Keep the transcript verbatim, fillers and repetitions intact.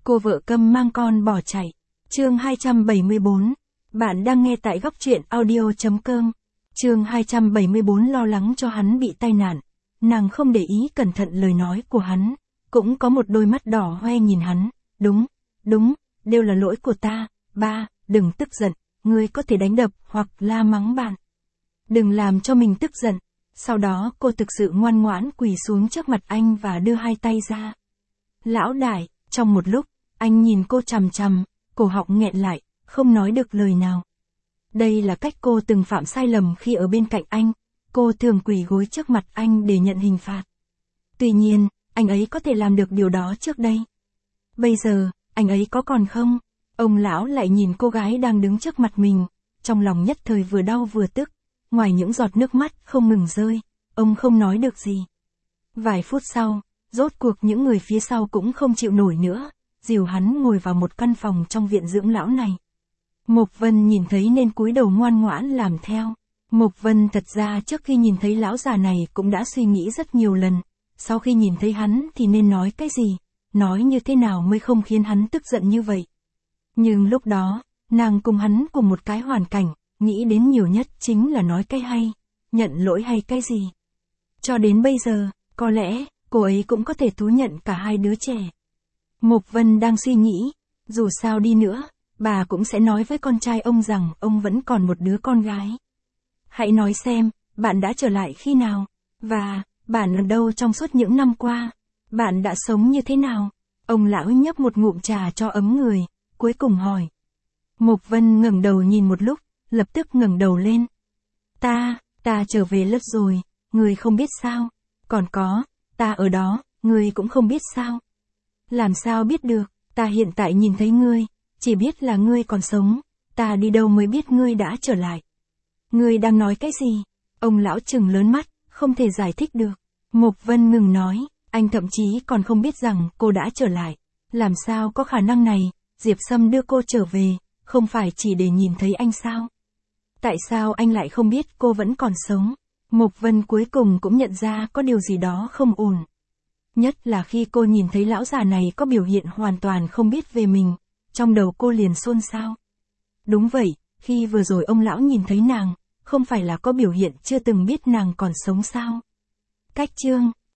cô vợ câm mang con bỏ chạy. Chương hai trăm bảy mươi bốn. Bạn đang nghe tại góc truyện audio chấm com. Chương hai trăm bảy mươi bốn lo lắng cho hắn bị tai nạn. Nàng không để ý cẩn thận lời nói của hắn, cũng có một đôi mắt đỏ hoe nhìn hắn. Đúng, đúng, đều là lỗi của ta, ba, đừng tức giận, ngươi có thể đánh đập hoặc la mắng bạn. Đừng làm cho mình tức giận. Sau đó cô thực sự ngoan ngoãn quỳ xuống trước mặt anh và đưa hai tay ra. Lão đại, trong một lúc, anh nhìn cô chằm chằm, cổ họng nghẹn lại, không nói được lời nào. Đây là cách cô từng phạm sai lầm khi ở bên cạnh anh, cô thường quỳ gối trước mặt anh để nhận hình phạt. Tuy nhiên, anh ấy có thể làm được điều đó trước đây. Bây giờ, anh ấy có còn không? Ông lão lại nhìn cô gái đang đứng trước mặt mình, trong lòng nhất thời vừa đau vừa tức, ngoài những giọt nước mắt không ngừng rơi, ông không nói được gì. Vài phút sau, rốt cuộc những người phía sau cũng không chịu nổi nữa, dìu hắn ngồi vào một căn phòng trong viện dưỡng lão này. Mộc Vân nhìn thấy nên cúi đầu ngoan ngoãn làm theo. Mộc Vân thật ra trước khi nhìn thấy lão già này cũng đã suy nghĩ rất nhiều lần, sau khi nhìn thấy hắn thì nên nói cái gì, nói như thế nào mới không khiến hắn tức giận như vậy. Nhưng lúc đó, nàng cùng hắn cùng một cái hoàn cảnh, nghĩ đến nhiều nhất chính là nói cái hay, nhận lỗi hay cái gì. Cho đến bây giờ, có lẽ, cô ấy cũng có thể thú nhận cả hai đứa trẻ. Mộc Vân đang suy nghĩ, dù sao đi nữa, bà cũng sẽ nói với con trai ông rằng ông vẫn còn một đứa con gái. Hãy nói xem, bạn đã trở lại khi nào? Và, bạn ở đâu trong suốt những năm qua? Bạn đã sống như thế nào? Ông lão nhấp một ngụm trà cho ấm người, cuối cùng hỏi. Mộc Vân ngẩng đầu nhìn một lúc, lập tức ngẩng đầu lên. Ta, ta trở về lớp rồi, người không biết sao? Còn có, ta ở đó, người cũng không biết sao? Làm sao biết được, ta hiện tại nhìn thấy ngươi, chỉ biết là ngươi còn sống, ta đi đâu mới biết ngươi đã trở lại. Ngươi đang nói cái gì? Ông lão trừng lớn mắt, không thể giải thích được. Mộc Vân ngừng nói, anh thậm chí còn không biết rằng cô đã trở lại. Làm sao có khả năng này, Diệp Sâm đưa cô trở về, không phải chỉ để nhìn thấy anh sao? Tại sao anh lại không biết cô vẫn còn sống? Mộc Vân cuối cùng cũng nhận ra có điều gì đó không ổn. Nhất là khi cô nhìn thấy lão già này có biểu hiện hoàn toàn không biết về mình, trong đầu cô liền xôn xao. Đúng vậy, khi vừa rồi ông lão nhìn thấy nàng, không phải là có biểu hiện chưa từng biết nàng còn sống sao? Cách chương